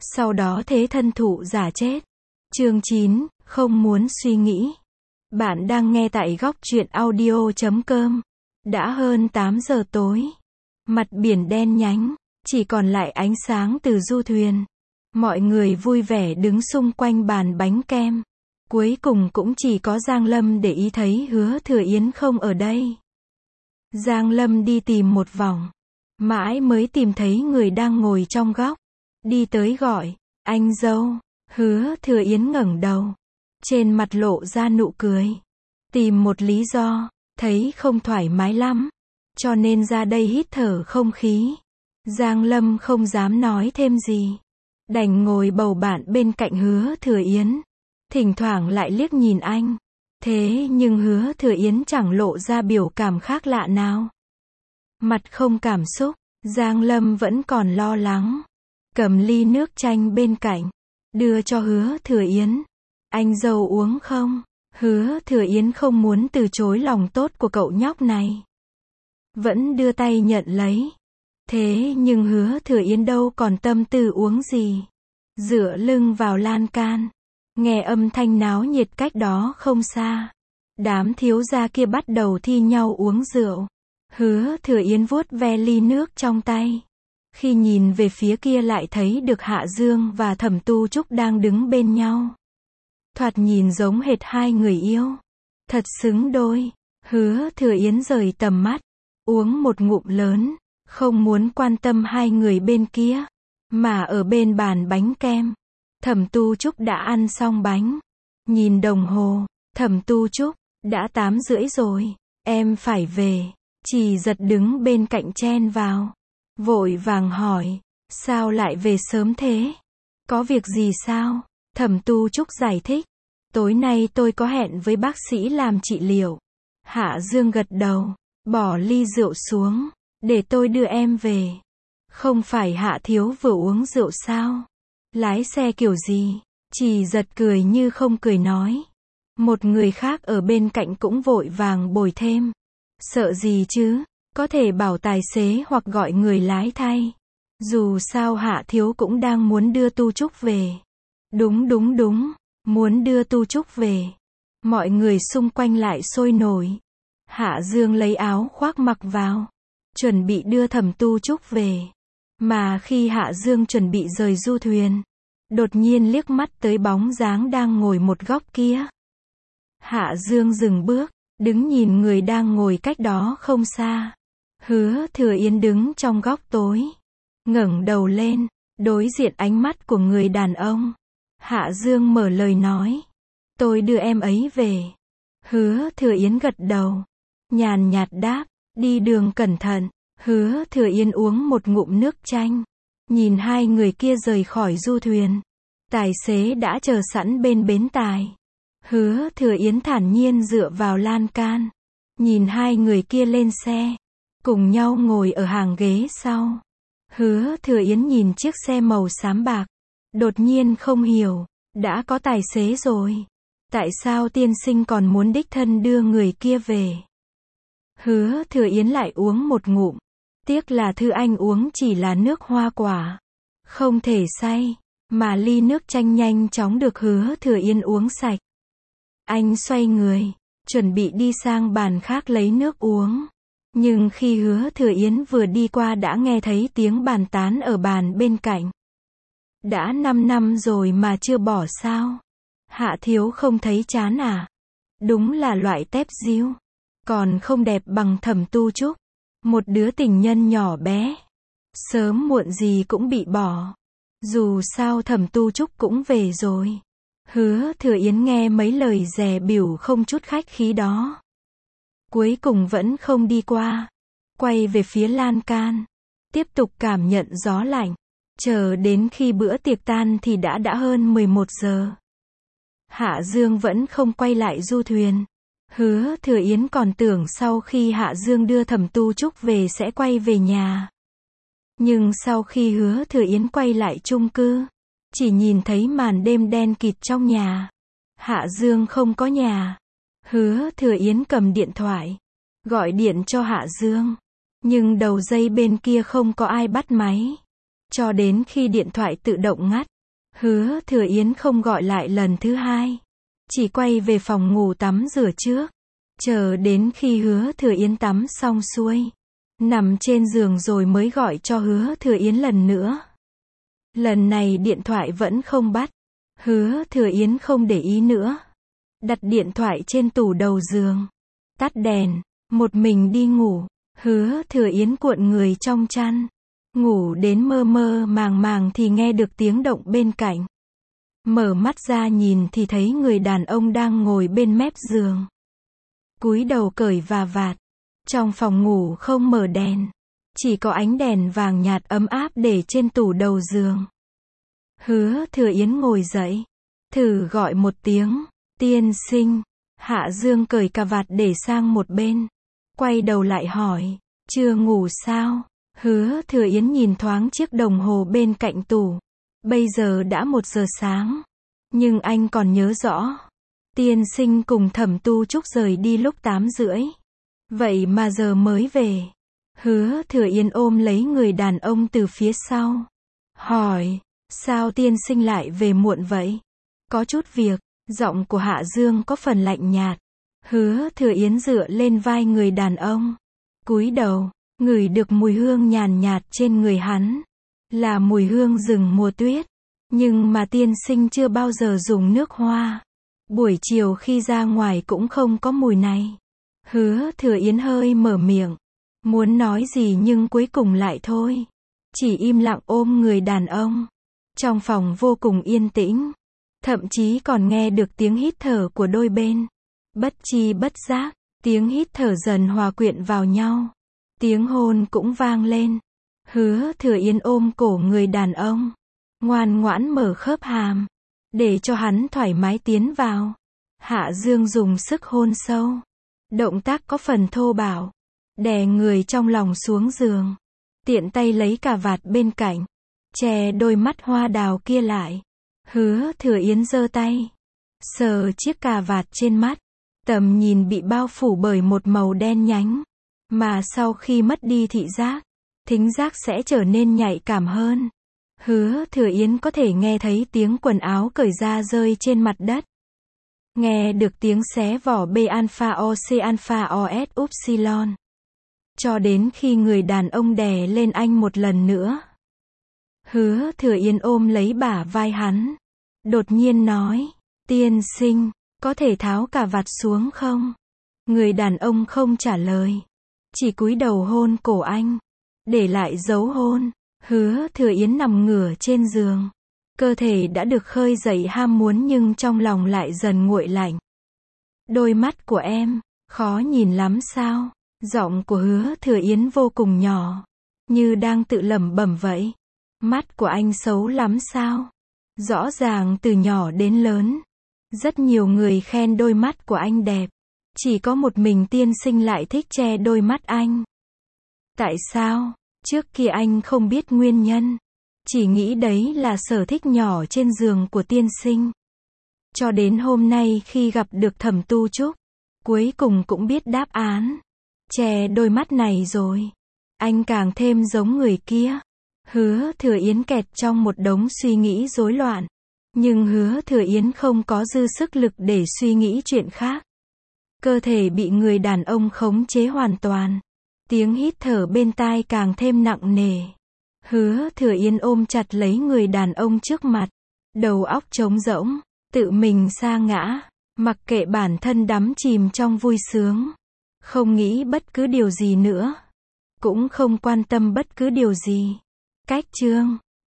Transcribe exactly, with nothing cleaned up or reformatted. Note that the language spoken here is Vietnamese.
sau đó thế thân thụ giả chết. Chương chín, không muốn suy nghĩ. Bạn đang nghe tại góc truyện audio chấm com. Đã hơn tám giờ tối. Mặt biển đen nhánh, chỉ còn lại ánh sáng từ du thuyền. Mọi người vui vẻ đứng xung quanh bàn bánh kem. Cuối cùng cũng chỉ có Giang Lâm để ý thấy Hứa Thừa Yến không ở đây. Giang Lâm đi tìm một vòng, mãi mới tìm thấy người đang ngồi trong góc. Đi tới gọi, anh dâu. Hứa Thừa Yến ngẩng đầu, trên mặt lộ ra nụ cười. Tìm một lý do, thấy không thoải mái lắm, cho nên ra đây hít thở không khí. Giang Lâm không dám nói thêm gì, đành ngồi bầu bạn bên cạnh Hứa Thừa Yến. Thỉnh thoảng lại liếc nhìn anh. Thế nhưng Hứa Thừa Yến chẳng lộ ra biểu cảm khác lạ nào. Mặt không cảm xúc, Giang Lâm vẫn còn lo lắng. Cầm ly nước chanh bên cạnh, đưa cho Hứa Thừa Yến. Anh dâu uống không? Hứa Thừa Yến không muốn từ chối lòng tốt của cậu nhóc này, vẫn đưa tay nhận lấy. Thế nhưng Hứa Thừa Yến đâu còn tâm tư uống gì. Dựa lưng vào lan can, nghe âm thanh náo nhiệt cách đó không xa. Đám thiếu gia kia bắt đầu thi nhau uống rượu. Hứa Thừa Yến vuốt ve ly nước trong tay. Khi nhìn về phía kia lại thấy được Hạ Dương và Thẩm Tu Trúc đang đứng bên nhau. Thoạt nhìn giống hệt hai người yêu. Thật xứng đôi. Hứa Thừa Yến rời tầm mắt, uống một ngụm lớn, không muốn quan tâm hai người bên kia, mà ở bên bàn bánh kem. Thẩm Tu Trúc đã ăn xong bánh. Nhìn đồng hồ, Thẩm Tu Trúc, đã tám rưỡi rồi, em phải về. Chỉ Giật đứng bên cạnh chen vào, vội vàng hỏi, sao lại về sớm thế? Có việc gì sao? Thẩm Tu Trúc giải thích, tối nay tôi có hẹn với bác sĩ làm trị liệu. Hạ Dương gật đầu, bỏ ly rượu xuống, để tôi đưa em về. Không phải Hạ thiếu vừa uống rượu sao? Lái xe kiểu gì? Chỉ Giật cười như không cười nói. Một người khác ở bên cạnh cũng vội vàng bồi thêm. Sợ gì chứ, có thể bảo tài xế hoặc gọi người lái thay. Dù sao Hạ thiếu cũng đang muốn đưa Tu Trúc về. Đúng đúng đúng, muốn đưa Tu Trúc về. Mọi người xung quanh lại sôi nổi. Hạ Dương lấy áo khoác mặc vào, chuẩn bị đưa Thẩm Tu Trúc về. Mà khi Hạ Dương chuẩn bị rời du thuyền, đột nhiên liếc mắt tới bóng dáng đang ngồi một góc kia. Hạ Dương dừng bước, đứng nhìn người đang ngồi cách đó không xa. Hứa Thừa Yến đứng trong góc tối, ngẩng đầu lên, đối diện ánh mắt của người đàn ông. Hạ Dương mở lời nói, tôi đưa em ấy về. Hứa Thừa Yến gật đầu, nhàn nhạt đáp, đi đường cẩn thận. Hứa Thừa Yến uống một ngụm nước chanh, nhìn hai người kia rời khỏi du thuyền. Tài xế đã chờ sẵn bên bến tải. Hứa Thừa Yến thản nhiên dựa vào lan can, nhìn hai người kia lên xe, cùng nhau ngồi ở hàng ghế sau. Hứa Thừa Yến nhìn chiếc xe màu xám bạc, đột nhiên không hiểu, đã có tài xế rồi, tại sao tiên sinh còn muốn đích thân đưa người kia về? Hứa Thừa Yến lại uống một ngụm, tiếc là Thư Anh uống chỉ là nước hoa quả, không thể say, mà ly nước chanh nhanh chóng được Hứa Thừa Yến uống sạch. Anh xoay người, chuẩn bị đi sang bàn khác lấy nước uống. Nhưng khi Hứa Thừa Yến vừa đi qua đã nghe thấy tiếng bàn tán ở bàn bên cạnh. Đã năm năm rồi mà chưa bỏ sao? Hạ thiếu không thấy chán à? Đúng là loại tép diêu, còn không đẹp bằng Thẩm Tu Trúc. Một đứa tình nhân nhỏ bé, sớm muộn gì cũng bị bỏ. Dù sao Thẩm Tu Trúc cũng về rồi. Hứa Thừa Yến nghe mấy lời dè bỉu không chút khách khí đó, cuối cùng vẫn không đi qua, quay về phía lan can, tiếp tục cảm nhận gió lạnh. Chờ đến khi bữa tiệc tan thì đã đã hơn mười một giờ. Hạ Dương vẫn không quay lại du thuyền. Hứa Thừa Yến còn tưởng sau khi Hạ Dương đưa Thẩm Tu Trúc về sẽ quay về nhà. Nhưng sau khi Hứa Thừa Yến quay lại chung cư, chỉ nhìn thấy màn đêm đen kịt trong nhà. Hạ Dương không có nhà. Hứa Thừa Yến cầm điện thoại, gọi điện cho Hạ Dương. Nhưng đầu dây bên kia không có ai bắt máy. Cho đến khi điện thoại tự động ngắt. Hứa Thừa Yến không gọi lại lần thứ hai. Chỉ quay về phòng ngủ tắm rửa trước. Chờ đến khi Hứa Thừa Yến tắm xong xuôi. Nằm trên giường rồi mới gọi cho Hứa Thừa Yến lần nữa. Lần này điện thoại vẫn không bắt. Hứa Thừa Yến không để ý nữa. Đặt điện thoại trên tủ đầu giường. Tắt đèn. Một mình đi ngủ. Hứa Thừa Yến cuộn người trong chăn. Ngủ đến mơ mơ màng màng thì nghe được tiếng động bên cạnh. Mở mắt ra nhìn thì thấy người đàn ông đang ngồi bên mép giường. Cúi đầu cởi và vạt. Trong phòng ngủ không mở đèn. Chỉ có ánh đèn vàng nhạt ấm áp để trên tủ đầu giường. Hứa Thừa Yến ngồi dậy. Thử gọi một tiếng. Tiên sinh. Hạ Dương cởi cà vạt để sang một bên. Quay đầu lại hỏi. Chưa ngủ sao? Hứa Thừa Yến nhìn thoáng chiếc đồng hồ bên cạnh tủ. Bây giờ đã một giờ sáng. Nhưng anh còn nhớ rõ. Tiên sinh cùng Thẩm Tu Trúc rời đi lúc tám rưỡi. Vậy mà giờ mới về. Hứa Thừa Yến ôm lấy người đàn ông từ phía sau. Hỏi. Sao tiên sinh lại về muộn vậy? Có chút việc. Giọng của Hạ Dương có phần lạnh nhạt. Hứa Thừa Yến dựa lên vai người đàn ông. Cúi đầu. Ngửi được mùi hương nhàn nhạt trên người hắn. Là mùi hương rừng mùa tuyết. Nhưng mà tiên sinh chưa bao giờ dùng nước hoa. Buổi chiều khi ra ngoài cũng không có mùi này. Hứa Thừa Yến hơi mở miệng. Muốn nói gì nhưng cuối cùng lại thôi. Chỉ im lặng ôm người đàn ông. Trong phòng vô cùng yên tĩnh. Thậm chí còn nghe được tiếng hít thở của đôi bên. Bất chi bất giác, tiếng hít thở dần hòa quyện vào nhau. Tiếng hôn cũng vang lên. Hứa Thừa Yến ôm cổ người đàn ông. Ngoan ngoãn mở khớp hàm. Để cho hắn thoải mái tiến vào. Hạ Dương dùng sức hôn sâu. Động tác có phần thô bạo. Đè người trong lòng xuống giường. Tiện tay lấy cà vạt bên cạnh. Che đôi mắt hoa đào kia lại. Hứa Thừa Yến giơ tay. Sờ chiếc cà vạt trên mắt. Tầm nhìn bị bao phủ bởi một màu đen nhánh. Mà sau khi mất đi thị giác, thính giác sẽ trở nên nhạy cảm hơn. Hứa Thừa Yến có thể nghe thấy tiếng quần áo cởi ra rơi trên mặt đất. Nghe được tiếng xé vỏ B alpha O C alpha O S upsilon. Cho đến khi người đàn ông đè lên anh một lần nữa. Hứa Thừa Yến ôm lấy bả vai hắn. Đột nhiên nói. Tiên sinh, có thể tháo cà vạt xuống không? Người đàn ông không trả lời. Chỉ cúi đầu hôn cổ anh. Để lại dấu hôn. Hứa Thừa Yến nằm ngửa trên giường. Cơ thể đã được khơi dậy ham muốn nhưng trong lòng lại dần nguội lạnh. Đôi mắt của em, khó nhìn lắm sao? Giọng của Hứa Thừa Yến vô cùng nhỏ. Như đang tự lẩm bẩm vậy. Mắt của anh xấu lắm sao? Rõ ràng từ nhỏ đến lớn. Rất nhiều người khen đôi mắt của anh đẹp. Chỉ có một mình tiên sinh lại thích che đôi mắt anh. Tại sao? Trước kia anh không biết nguyên nhân. Chỉ nghĩ đấy là sở thích nhỏ trên giường của tiên sinh. Cho đến hôm nay khi gặp được Thẩm Tu Trúc. Cuối cùng cũng biết đáp án. Che đôi mắt này rồi. Anh càng thêm giống người kia. Hứa Thừa Yến kẹt trong một đống suy nghĩ rối loạn. Nhưng Hứa Thừa Yến không có dư sức lực để suy nghĩ chuyện khác. Cơ thể bị người đàn ông khống chế hoàn toàn. Tiếng hít thở bên tai càng thêm nặng nề. Hứa Thừa Yến ôm chặt lấy người đàn ông trước mặt. Đầu óc trống rỗng. Tự mình sa ngã. Mặc kệ bản thân đắm chìm trong vui sướng. Không nghĩ bất cứ điều gì nữa. Cũng không quan tâm bất cứ điều gì. Cách chương